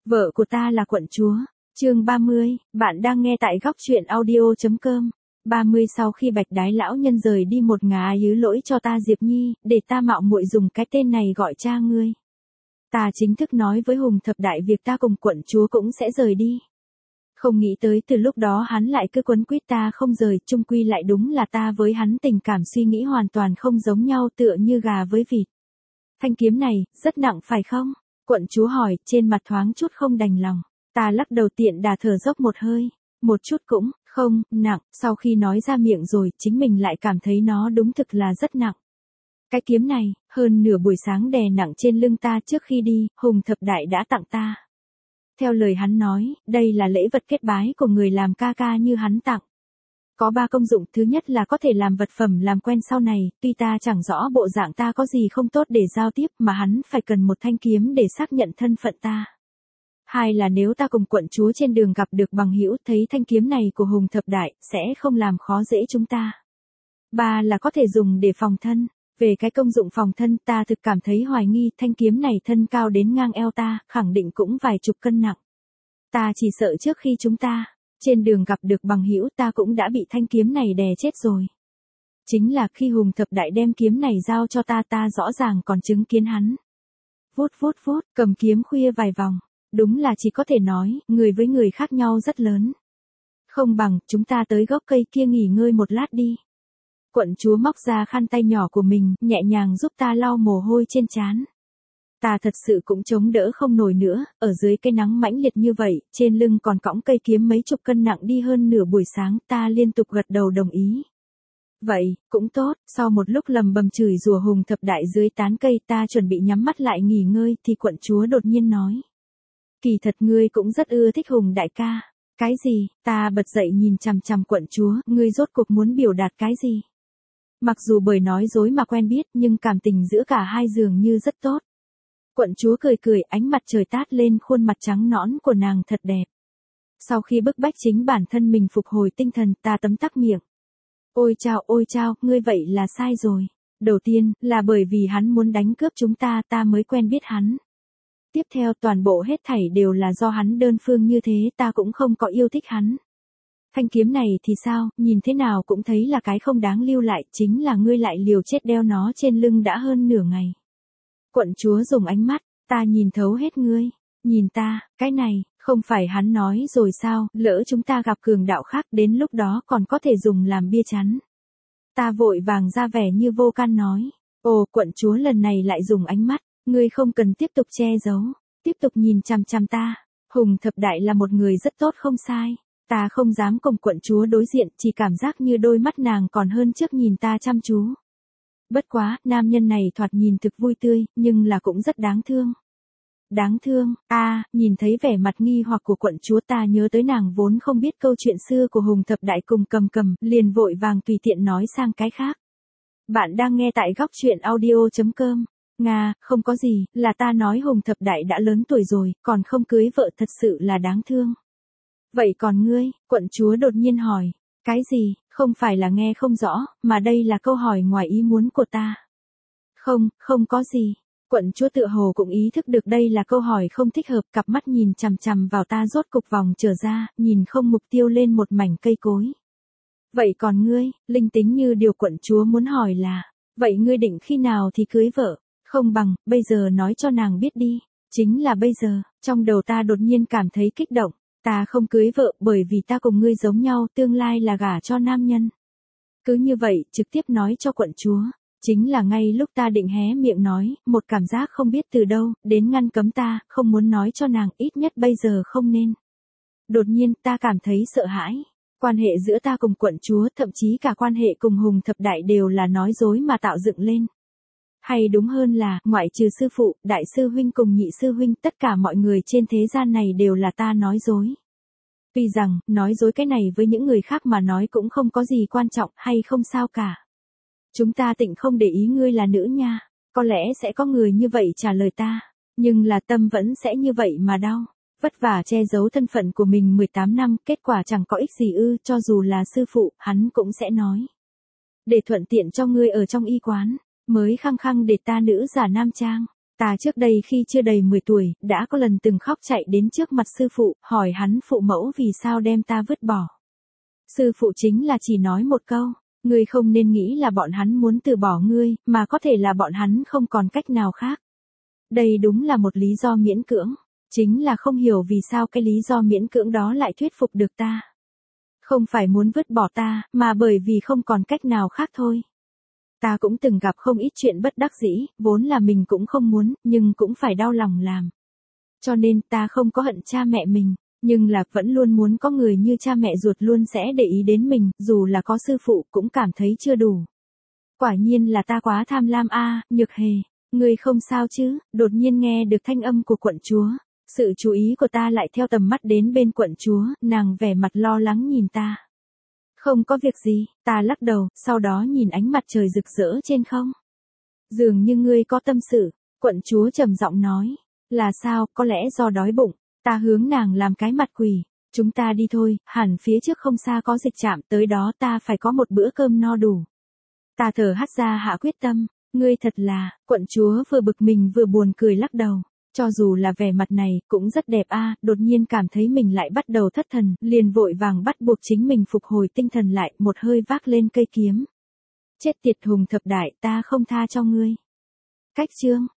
Vợ của ta là quận chúa. Chương 30, bạn đang nghe tại góc truyện audio.com. 30 Sau khi Bạch Đái lão nhân rời đi một ngà ứ lỗi cho ta Diệp Nhi, để ta mạo muội dùng cái tên này gọi cha ngươi. Ta chính thức nói với Hùng Thập Đại việc ta cùng quận chúa cũng sẽ rời đi. Không nghĩ tới từ lúc đó hắn lại cứ quấn quýt ta không rời, chung quy lại đúng là ta với hắn tình cảm suy nghĩ hoàn toàn không giống nhau, tựa như gà với vịt. Thanh kiếm này, rất nặng phải không? Quận chúa hỏi, trên mặt thoáng chút không đành lòng. Ta lắc đầu tiện đà thở dốc một hơi. Một chút cũng, không, nặng, sau khi nói ra miệng rồi, chính mình lại cảm thấy nó đúng thực là rất nặng. Cái kiếm này, hơn nửa buổi sáng đè nặng trên lưng ta trước khi đi, Hùng Thập Đại đã tặng ta. Theo lời hắn nói, đây là lễ vật kết bái của người làm ca ca như hắn tặng. Có 3 công dụng, thứ nhất là có thể làm vật phẩm làm quen sau này, tuy ta chẳng rõ bộ dạng ta có gì không tốt để giao tiếp mà hắn phải cần một thanh kiếm để xác nhận thân phận ta. 2 là nếu ta cùng quận chúa trên đường gặp được bằng hữu thấy thanh kiếm này của Hùng Thập Đại, sẽ không làm khó dễ chúng ta. 3 là có thể dùng để phòng thân. Về cái công dụng phòng thân ta thực cảm thấy hoài nghi, thanh kiếm này thân cao đến ngang eo ta, khẳng định cũng vài chục cân nặng. Ta chỉ sợ trước khi chúng ta trên đường gặp được bằng hữu ta cũng đã bị thanh kiếm này đè chết rồi. Chính là khi Hùng Thập Đại đem kiếm này giao cho ta, ta rõ ràng còn chứng kiến hắn. Vút vút vút, cầm kiếm khuya vài vòng. Đúng là chỉ có thể nói, người với người khác nhau rất lớn. Không bằng, chúng ta tới gốc cây kia nghỉ ngơi một lát đi. Quận chúa móc ra khăn tay nhỏ của mình, nhẹ nhàng giúp ta lau mồ hôi trên trán. Ta thật sự cũng chống đỡ không nổi nữa, ở dưới cái nắng mãnh liệt như vậy, trên lưng còn cõng cây kiếm mấy chục cân nặng đi hơn nửa buổi sáng, ta liên tục gật đầu đồng ý. Vậy, cũng tốt, sau một lúc lầm bầm chửi rủa Hùng Thập Đại dưới tán cây, ta chuẩn bị nhắm mắt lại nghỉ ngơi thì quận chúa đột nhiên nói. Kỳ thật ngươi cũng rất ưa thích Hùng đại ca. Cái gì? Ta bật dậy nhìn chằm chằm quận chúa, ngươi rốt cuộc muốn biểu đạt cái gì? Mặc dù bởi nói dối mà quen biết, nhưng cảm tình giữa cả hai dường như rất tốt. Quận chúa cười cười, ánh mặt trời tát lên khuôn mặt trắng nõn của nàng thật đẹp. Sau khi bức bách chính bản thân mình phục hồi tinh thần, ta tấm tắc miệng. Ôi chao, ngươi vậy là sai rồi. Đầu tiên, là bởi vì hắn muốn đánh cướp chúng ta, ta mới quen biết hắn. Tiếp theo, toàn bộ hết thảy đều là do hắn đơn phương như thế, ta cũng không có yêu thích hắn. Thanh kiếm này thì sao, nhìn thế nào cũng thấy là cái không đáng lưu lại, chính là ngươi lại liều chết đeo nó trên lưng đã hơn nửa ngày. Quận chúa dùng ánh mắt, ta nhìn thấu hết ngươi, nhìn ta, cái này, không phải hắn nói rồi sao, lỡ chúng ta gặp cường đạo khác đến lúc đó còn có thể dùng làm bia chắn. Ta vội vàng ra vẻ như vô can nói, ồ quận chúa lần này lại dùng ánh mắt, ngươi không cần tiếp tục che giấu, tiếp tục nhìn chằm chằm ta, Hùng Thập Đại là một người rất tốt không sai. Ta không dám cùng quận chúa đối diện, chỉ cảm giác như đôi mắt nàng còn hơn trước nhìn ta chăm chú. Bất quá, nam nhân này thoạt nhìn thực vui tươi, nhưng là cũng rất đáng thương. Đáng thương, nhìn thấy vẻ mặt nghi hoặc của quận chúa ta nhớ tới nàng vốn không biết câu chuyện xưa của Hùng Thập Đại cùng Cầm, liền vội vàng tùy tiện nói sang cái khác. Bạn đang nghe tại góc truyện audio.com. Nga, không có gì, là ta nói Hùng Thập Đại đã lớn tuổi rồi, còn không cưới vợ thật sự là đáng thương. Vậy còn ngươi, quận chúa đột nhiên hỏi, cái gì, không phải là nghe không rõ, mà đây là câu hỏi ngoài ý muốn của ta. Không có gì. Quận chúa tựa hồ cũng ý thức được đây là câu hỏi không thích hợp, cặp mắt nhìn chằm chằm vào ta rốt cục vòng trở ra, nhìn không mục tiêu lên một mảnh cây cối. Vậy còn ngươi, linh tính như điều quận chúa muốn hỏi là, vậy ngươi định khi nào thì cưới vợ, không bằng, bây giờ nói cho nàng biết đi, chính là bây giờ, trong đầu ta đột nhiên cảm thấy kích động. Ta không cưới vợ bởi vì ta cùng ngươi giống nhau, tương lai là gả cho nam nhân. Cứ như vậy, trực tiếp nói cho quận chúa. Chính là ngay lúc ta định hé miệng nói, một cảm giác không biết từ đâu, đến ngăn cấm ta, không muốn nói cho nàng, ít nhất bây giờ không nên. Đột nhiên, ta cảm thấy sợ hãi. Quan hệ giữa ta cùng quận chúa, thậm chí cả quan hệ cùng Hùng Thập Đại đều là nói dối mà tạo dựng lên. Hay đúng hơn là, ngoại trừ sư phụ, đại sư huynh cùng nhị sư huynh, tất cả mọi người trên thế gian này đều là ta nói dối. Tuy rằng, nói dối cái này với những người khác mà nói cũng không có gì quan trọng hay không sao cả. Chúng ta tịnh không để ý ngươi là nữ nha, có lẽ sẽ có người như vậy trả lời ta, nhưng là tâm vẫn sẽ như vậy mà đau. Vất vả che giấu thân phận của mình 18 năm, kết quả chẳng có ích gì ư, cho dù là sư phụ, hắn cũng sẽ nói. Để thuận tiện cho ngươi ở trong y quán. Mới khăng khăng để ta nữ giả nam trang. Ta trước đây khi chưa đầy 10 tuổi, đã có lần từng khóc chạy đến trước mặt sư phụ, hỏi hắn phụ mẫu vì sao đem ta vứt bỏ. Sư phụ chính là chỉ nói một câu, ngươi không nên nghĩ là bọn hắn muốn từ bỏ ngươi, mà có thể là bọn hắn không còn cách nào khác. Đây đúng là một lý do miễn cưỡng, chính là không hiểu vì sao cái lý do miễn cưỡng đó lại thuyết phục được ta. Không phải muốn vứt bỏ ta, mà bởi vì không còn cách nào khác thôi. Ta cũng từng gặp không ít chuyện bất đắc dĩ, vốn là mình cũng không muốn, nhưng cũng phải đau lòng làm. Cho nên ta không có hận cha mẹ mình, nhưng là vẫn luôn muốn có người như cha mẹ ruột luôn sẽ để ý đến mình, dù là có sư phụ cũng cảm thấy chưa đủ. Quả nhiên là ta quá tham lam a, Nhược Hề, ngươi không sao chứ? Đột nhiên nghe được thanh âm của quận chúa. Sự chú ý của ta lại theo tầm mắt đến bên quận chúa, nàng vẻ mặt lo lắng nhìn ta. Không có việc gì, ta lắc đầu, sau đó nhìn ánh mặt trời rực rỡ trên không. Dường như ngươi có tâm sự, quận chúa trầm giọng nói. Là sao, có lẽ do đói bụng, ta hướng nàng làm cái mặt quỷ. Chúng ta đi thôi, hẳn phía trước không xa có dịch trạm, tới đó ta phải có một bữa cơm no đủ. Ta thở hắt ra hạ quyết tâm, ngươi thật là, quận chúa vừa bực mình vừa buồn cười lắc đầu. Cho dù là vẻ mặt này, cũng rất đẹp a, đột nhiên cảm thấy mình lại bắt đầu thất thần, liền vội vàng bắt buộc chính mình phục hồi tinh thần lại, một hơi vác lên cây kiếm. Chết tiệt Hùng thập đại, ta không tha cho ngươi. Cách chương